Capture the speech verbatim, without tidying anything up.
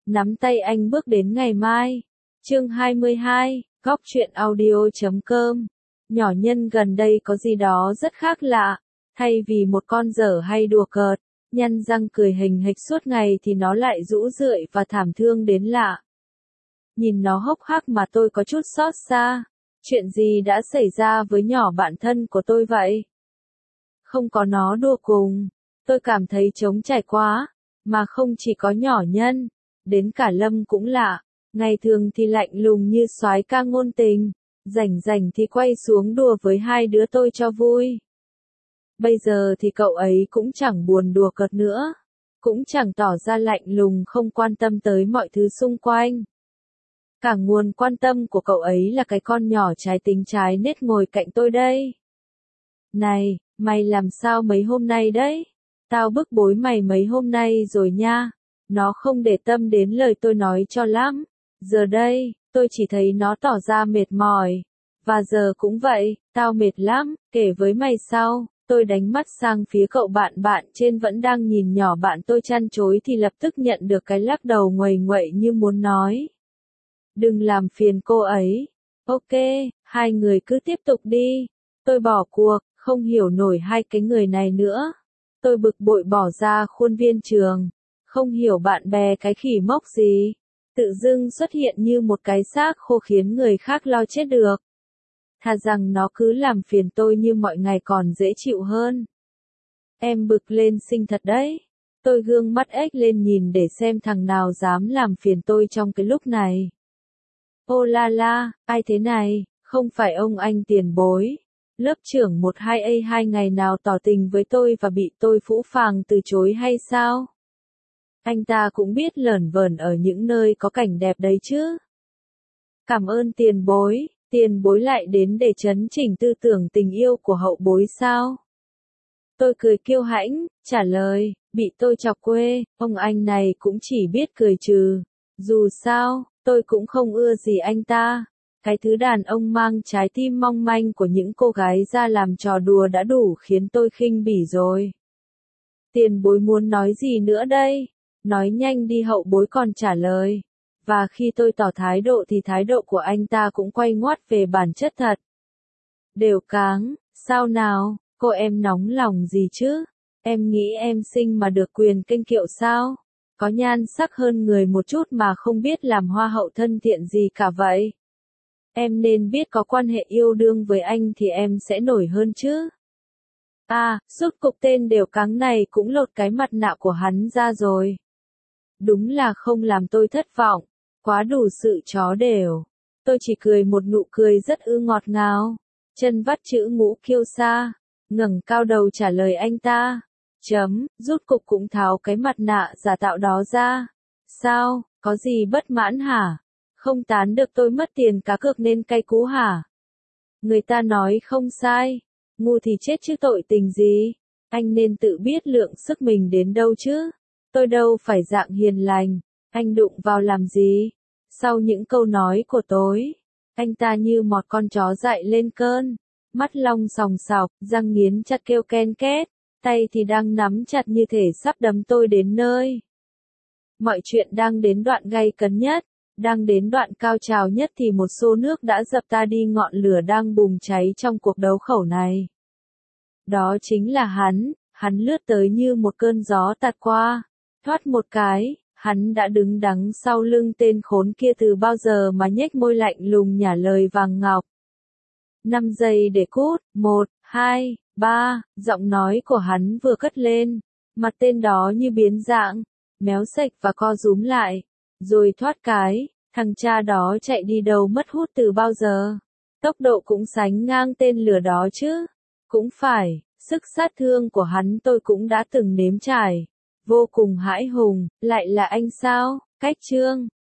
Nắm tay anh bước đến ngày mai. Chương hai mươi hai, góc truyện audio chấm com. Nhỏ Nhân gần đây có gì đó rất khác lạ. Thay vì một con dở hay đùa cợt, nhăn răng cười hình hịch suốt ngày thì nó lại rũ rượi và thảm thương đến lạ. Nhìn nó hốc hác mà tôi có chút xót xa. Chuyện gì đã xảy ra với nhỏ bạn thân của tôi vậy? Không có nó đùa cùng, tôi cảm thấy trống trải quá. Mà không chỉ có nhỏ Nhân, đến cả Lâm cũng lạ. Ngày thường thì lạnh lùng như soái ca ngôn tình, rảnh rảnh thì quay xuống đùa với hai đứa tôi cho vui. Bây giờ thì cậu ấy cũng chẳng buồn đùa cợt nữa, cũng chẳng tỏ ra lạnh lùng không quan tâm tới mọi thứ xung quanh. Cả nguồn quan tâm của cậu ấy là cái con nhỏ trái tính trái nết ngồi cạnh tôi đây. Này, mày làm sao mấy hôm nay đấy? Tao bức bối mày mấy hôm nay rồi nha. Nó không để tâm đến lời tôi nói cho lắm. Giờ đây, tôi chỉ thấy nó tỏ ra mệt mỏi. Và giờ cũng vậy, tao mệt lắm, kể với mày sau. Tôi đánh mắt sang phía cậu bạn bạn trên vẫn đang nhìn nhỏ bạn tôi chăn chối thì lập tức nhận được cái lắc đầu nguầy nguậy như muốn nói. Đừng làm phiền cô ấy. Ok, hai người cứ tiếp tục đi. Tôi bỏ cuộc, không hiểu nổi hai cái người này nữa. Tôi bực bội bỏ ra khuôn viên trường. Không hiểu bạn bè cái khỉ mốc gì. Tự dưng xuất hiện như một cái xác khô khiến người khác lo chết được. Thà rằng nó cứ làm phiền tôi như mọi ngày còn dễ chịu hơn. Em bực lên xinh thật đấy. Tôi gương mắt ếch lên nhìn để xem thằng nào dám làm phiền tôi trong cái lúc này. Ô la la, ai thế này, không phải ông anh tiền bối. Lớp trưởng một hai A hai ngày nào tỏ tình với tôi và bị tôi phũ phàng từ chối hay sao? Anh ta cũng biết lởn vởn ở những nơi có cảnh đẹp đấy chứ. Cảm ơn tiền bối, tiền bối lại đến để chấn chỉnh tư tưởng tình yêu của hậu bối sao? Tôi cười kiêu hãnh, trả lời, bị tôi chọc quê, ông anh này cũng chỉ biết cười trừ. Dù sao, tôi cũng không ưa gì anh ta. Cái thứ đàn ông mang trái tim mong manh của những cô gái ra làm trò đùa đã đủ khiến tôi khinh bỉ rồi. Tiền bối muốn nói gì nữa đây? Nói nhanh đi, hậu bối còn trả lời. Và khi tôi tỏ thái độ thì thái độ của anh ta cũng quay ngoắt về bản chất thật. Đều cáng, sao nào, cô em nóng lòng gì chứ? Em nghĩ em xinh mà được quyền kênh kiệu sao? Có nhan sắc hơn người một chút mà không biết làm hoa hậu thân thiện gì cả vậy. Em nên biết có quan hệ yêu đương với anh thì em sẽ nổi hơn chứ. À, rốt cục tên đều cáng này cũng lột cái mặt nạ của hắn ra rồi. Đúng là không làm tôi thất vọng, quá đủ sự chó đều. Tôi chỉ cười một nụ cười rất ư ngọt ngào, chân vắt chữ ngũ kiêu sa, ngẩng cao đầu trả lời anh ta. Chấm, rốt cục cũng tháo cái mặt nạ giả tạo đó ra. Sao, có gì bất mãn hả? Không tán được tôi mất tiền cá cược nên cay cú hả? Người ta nói không sai, ngu thì chết chứ tội tình gì. Anh nên tự biết lượng sức mình đến đâu chứ. Tôi đâu phải dạng hiền lành, anh đụng vào làm gì? Sau những câu nói của tôi, anh ta như một con chó dại lên cơn, mắt long sòng sọc, răng nghiến chặt kêu ken két, tay thì đang nắm chặt như thể sắp đấm tôi đến nơi. Mọi chuyện đang đến đoạn gay cấn nhất, đang đến đoạn cao trào nhất thì một xô nước đã dập ta đi ngọn lửa đang bùng cháy trong cuộc đấu khẩu này. Đó chính là hắn, hắn lướt tới như một cơn gió tạt qua. Thoát một cái, hắn đã đứng đằng sau lưng tên khốn kia từ bao giờ mà nhếch môi lạnh lùng nhả lời vàng ngọc. Năm giây để cút, một, hai, ba, giọng nói của hắn vừa cất lên, mặt tên đó như biến dạng, méo sạch và co rúm lại, rồi thoát cái, thằng cha đó chạy đi đâu mất hút từ bao giờ. Tốc độ cũng sánh ngang tên lừa đó chứ. Cũng phải, sức sát thương của hắn tôi cũng đã từng nếm trải. Vô cùng hãi hùng, lại là anh sao? Cách chương